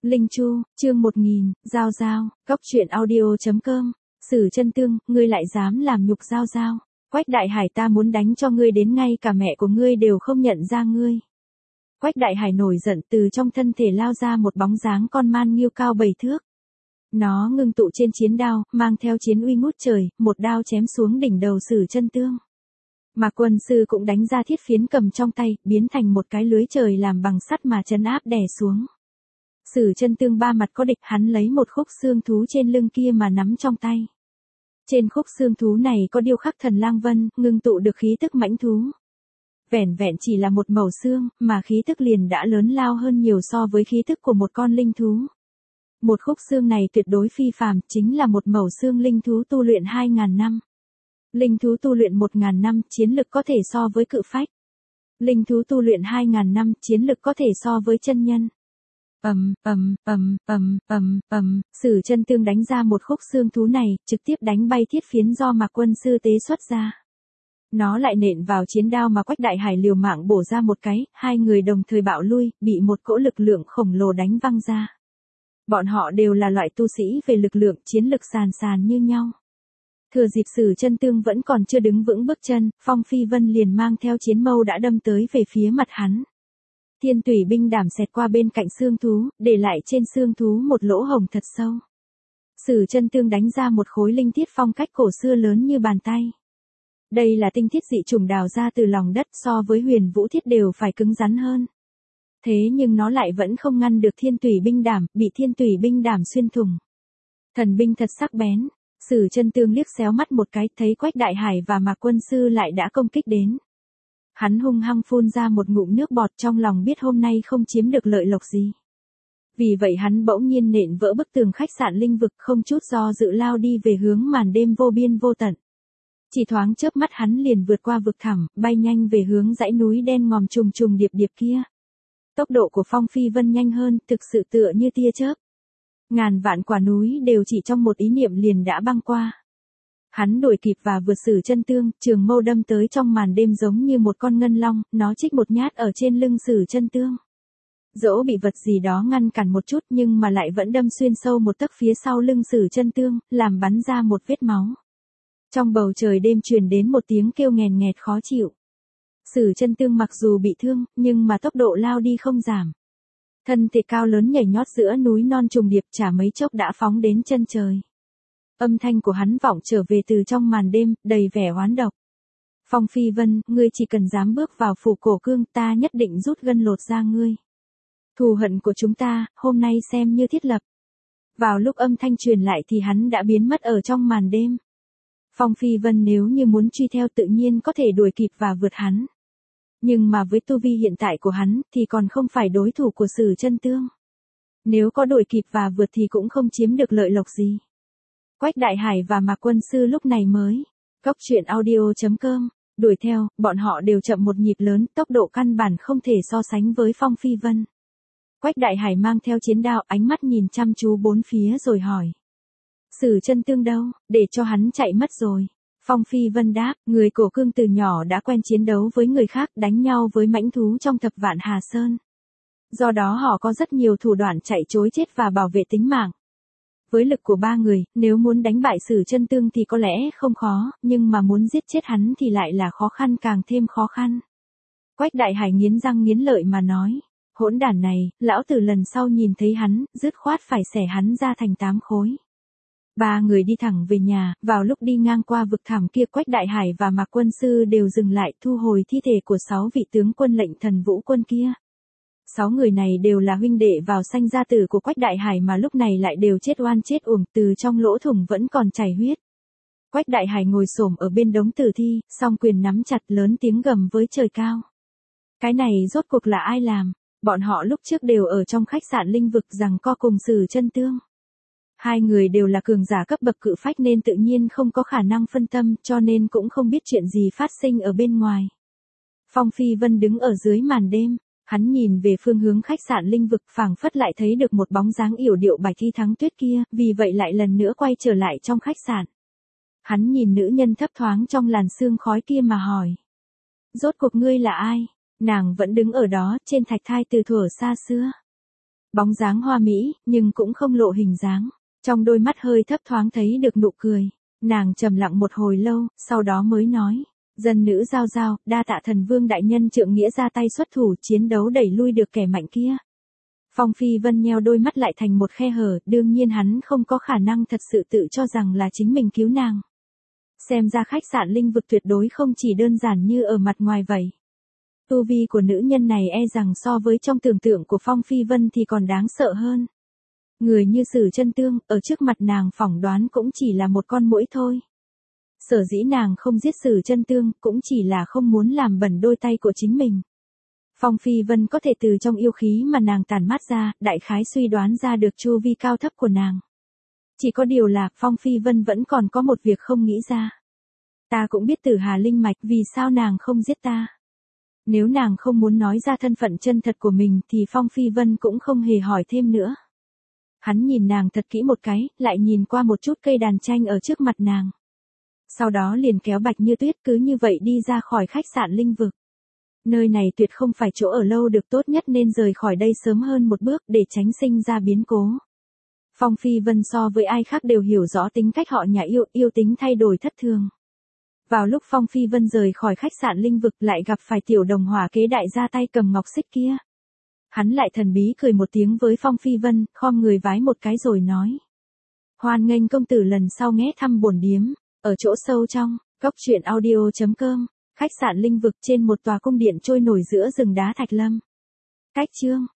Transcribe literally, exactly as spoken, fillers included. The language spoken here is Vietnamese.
Linh Chu, chương một nghìn, Giao Giao, Cốc truyện audio chấm com. Sử Chân Tương, ngươi lại dám làm nhục Giao Giao. Quách Đại Hải, ta muốn đánh cho ngươi đến ngay cả mẹ của ngươi đều không nhận ra ngươi. Quách Đại Hải nổi giận, từ trong thân thể lao ra một bóng dáng con man nghiêu cao bảy thước. Nó ngưng tụ trên chiến đao, mang theo chiến uy ngút trời, một đao chém xuống đỉnh đầu Sử Chân Tương. Mà quân sư cũng đánh ra thiết phiến cầm trong tay, biến thành một cái lưới trời làm bằng sắt mà trấn áp đè xuống. Sử Chân Tương ba mặt có địch, hắn lấy một khúc xương thú trên lưng kia mà nắm trong tay. Trên khúc xương thú này có điêu khắc thần lang vân, ngưng tụ được khí tức mãnh thú. Vẻn vẹn chỉ là một mẩu xương, mà khí tức liền đã lớn lao hơn nhiều so với khí tức của một con linh thú. Một khúc xương này tuyệt đối phi phàm, chính là một mẩu xương linh thú tu luyện hai ngàn năm. Linh thú tu luyện một ngàn năm, chiến lực có thể so với cự phách. Linh thú tu luyện hai ngàn năm, chiến lực có thể so với chân nhân. Ầm, ầm, ầm, ầm, ầm, ầm, Sử Chân Tương đánh ra một khúc xương thú này, trực tiếp đánh bay thiết phiến do Mạc quân sư tế xuất ra. Nó lại nện vào chiến đao mà Quách Đại Hải liều mạng bổ ra một cái, hai người đồng thời bạo lui, bị một cỗ lực lượng khổng lồ đánh văng ra. Bọn họ đều là loại tu sĩ về lực lượng, chiến lực sàn sàn như nhau. Thừa dịp Sử Chân Tương vẫn còn chưa đứng vững bước chân, Phong Phi Vân liền mang theo chiến mâu đã đâm tới về phía mặt hắn. Thiên Tủy binh đảm xẹt qua bên cạnh xương thú, để lại trên xương thú một lỗ hổng thật sâu. Sử Chân Tương đánh ra một khối linh thiết phong cách cổ xưa lớn như bàn tay. Đây là tinh thiết dị chủng đào ra từ lòng đất, so với huyền vũ thiết đều phải cứng rắn hơn. Thế nhưng nó lại vẫn không ngăn được Thiên Tủy binh đảm, bị Thiên Tủy binh đảm xuyên thủng. Thần binh thật sắc bén. Sử Chân Tương liếc xéo mắt một cái, thấy Quách Đại Hải và Mạc quân sư lại đã công kích đến. Hắn hung hăng phun ra một ngụm nước bọt, trong lòng biết hôm nay không chiếm được lợi lộc gì. Vì vậy hắn bỗng nhiên nện vỡ bức tường khách sạn linh vực, không chút do dự lao đi về hướng màn đêm vô biên vô tận. Chỉ thoáng chớp mắt hắn liền vượt qua vực thẳm, bay nhanh về hướng dãy núi đen ngòm trùng trùng điệp điệp kia. Tốc độ của Phong Phi Vân nhanh hơn, thực sự tựa như tia chớp. Ngàn vạn quả núi đều chỉ trong một ý niệm liền đã băng qua. Hắn đuổi kịp và vượt Sử Chân Tương, trường mâu đâm tới trong màn đêm giống như một con ngân long, nó chích một nhát ở trên lưng Sử Chân Tương. Dẫu bị vật gì đó ngăn cản một chút nhưng mà lại vẫn đâm xuyên sâu một tấc phía sau lưng Sử Chân Tương, làm bắn ra một vết máu. Trong bầu trời đêm truyền đến một tiếng kêu nghèn nghẹt khó chịu. Sử Chân Tương mặc dù bị thương, nhưng mà tốc độ lao đi không giảm. Thân thể cao lớn nhảy nhót giữa núi non trùng điệp, chả mấy chốc đã phóng đến chân trời. Âm thanh của hắn vọng trở về từ trong màn đêm, đầy vẻ oán độc. Phong Phi Vân, ngươi chỉ cần dám bước vào phủ cổ cương, ta nhất định rút gân lột da ngươi. Thù hận của chúng ta, hôm nay xem như thiết lập. Vào lúc âm thanh truyền lại thì hắn đã biến mất ở trong màn đêm. Phong Phi Vân nếu như muốn truy theo tự nhiên có thể đuổi kịp và vượt hắn. Nhưng mà với tu vi hiện tại của hắn thì còn không phải đối thủ của Sử Chân Tương. Nếu có đuổi kịp và vượt thì cũng không chiếm được lợi lộc gì. Quách Đại Hải và Mạc quân sư lúc này mới. Cốc truyện audio chấm com. Đuổi theo, bọn họ đều chậm một nhịp lớn, tốc độ căn bản không thể so sánh với Phong Phi Vân. Quách Đại Hải mang theo chiến đao, ánh mắt nhìn chăm chú bốn phía rồi hỏi. Sử Chân Tương đâu, để cho hắn chạy mất rồi. Phong Phi Vân đáp, người cổ cương từ nhỏ đã quen chiến đấu với người khác, đánh nhau với mãnh thú trong thập vạn Hà Sơn. Do đó họ có rất nhiều thủ đoạn chạy trối chết và bảo vệ tính mạng. Với lực của ba người, nếu muốn đánh bại Sử Chân Tương thì có lẽ không khó, nhưng mà muốn giết chết hắn thì lại là khó khăn càng thêm khó khăn. Quách Đại Hải nghiến răng nghiến lợi mà nói, hỗn đản này, lão tử lần sau nhìn thấy hắn, dứt khoát phải xẻ hắn ra thành tám khối. Ba người đi thẳng về nhà, vào lúc đi ngang qua vực thẳm kia Quách Đại Hải và Mạc quân sư đều dừng lại thu hồi thi thể của sáu vị tướng quân lệnh Thần Vũ quân kia. Sáu người này đều là huynh đệ vào sanh gia tử của Quách Đại Hải mà lúc này lại đều chết oan chết uổng, từ trong lỗ thủng vẫn còn chảy huyết. Quách Đại Hải ngồi xổm ở bên đống tử thi, song quyền nắm chặt lớn tiếng gầm với trời cao. Cái này rốt cuộc là ai làm? Bọn họ lúc trước đều ở trong khách sạn linh vực giằng co cùng Sử Chân Tương. Hai người đều là cường giả cấp bậc cự phách nên tự nhiên không có khả năng phân tâm, cho nên cũng không biết chuyện gì phát sinh ở bên ngoài. Phong Phi Vân đứng ở dưới màn đêm, hắn nhìn về phương hướng khách sạn linh vực, phảng phất lại thấy được một bóng dáng yểu điệu Bạch Thi Thắng Tuyết kia, vì vậy lại lần nữa quay trở lại trong khách sạn. Hắn nhìn nữ nhân thấp thoáng trong làn sương khói kia mà hỏi. Rốt cuộc ngươi là ai? Nàng vẫn đứng ở đó, trên thạch thai từ thuở xa xưa. Bóng dáng hoa mỹ, nhưng cũng không lộ hình dáng. Trong đôi mắt hơi thấp thoáng thấy được nụ cười. Nàng trầm lặng một hồi lâu, sau đó mới nói. Dân nữ Giao Giao, đa tạ thần vương đại nhân trượng nghĩa ra tay xuất thủ chiến đấu đẩy lui được kẻ mạnh kia. Phong Phi Vân nheo đôi mắt lại thành một khe hở, đương nhiên hắn không có khả năng thật sự tự cho rằng là chính mình cứu nàng. Xem ra khách sạn linh vực tuyệt đối không chỉ đơn giản như ở mặt ngoài vậy. Tu vi của nữ nhân này e rằng so với trong tưởng tượng của Phong Phi Vân thì còn đáng sợ hơn. Người như Sử Chân Tương, ở trước mặt nàng phỏng đoán cũng chỉ là một con muỗi thôi. Sở dĩ nàng không giết Sử Chân Tương, cũng chỉ là không muốn làm bẩn đôi tay của chính mình. Phong Phi Vân có thể từ trong yêu khí mà nàng tản mát ra, đại khái suy đoán ra được chu vi cao thấp của nàng. Chỉ có điều là, Phong Phi Vân vẫn còn có một việc không nghĩ ra. Ta cũng biết Tử Hà Linh Mạch, vì sao nàng không giết ta. Nếu nàng không muốn nói ra thân phận chân thật của mình thì Phong Phi Vân cũng không hề hỏi thêm nữa. Hắn nhìn nàng thật kỹ một cái, lại nhìn qua một chút cây đàn tranh ở trước mặt nàng. Sau đó liền kéo Bạch Như Tuyết cứ như vậy đi ra khỏi khách sạn linh vực. Nơi này tuyệt không phải chỗ ở lâu được, tốt nhất nên rời khỏi đây sớm hơn một bước để tránh sinh ra biến cố. Phong Phi Vân so với ai khác đều hiểu rõ tính cách họ nhà yêu, yêu tính thay đổi thất thường. Vào lúc Phong Phi Vân rời khỏi khách sạn linh vực lại gặp phải tiểu đồng hỏa kế đại ra tay cầm ngọc xích kia. Hắn lại thần bí cười một tiếng với Phong Phi Vân, khom người vái một cái rồi nói. Hoan nghênh công tử lần sau ghé thăm bổn điếm, ở chỗ sâu trong, cốc truyện audio chấm com, khách sạn linh vực trên một tòa cung điện trôi nổi giữa rừng đá Thạch Lâm. Cách chương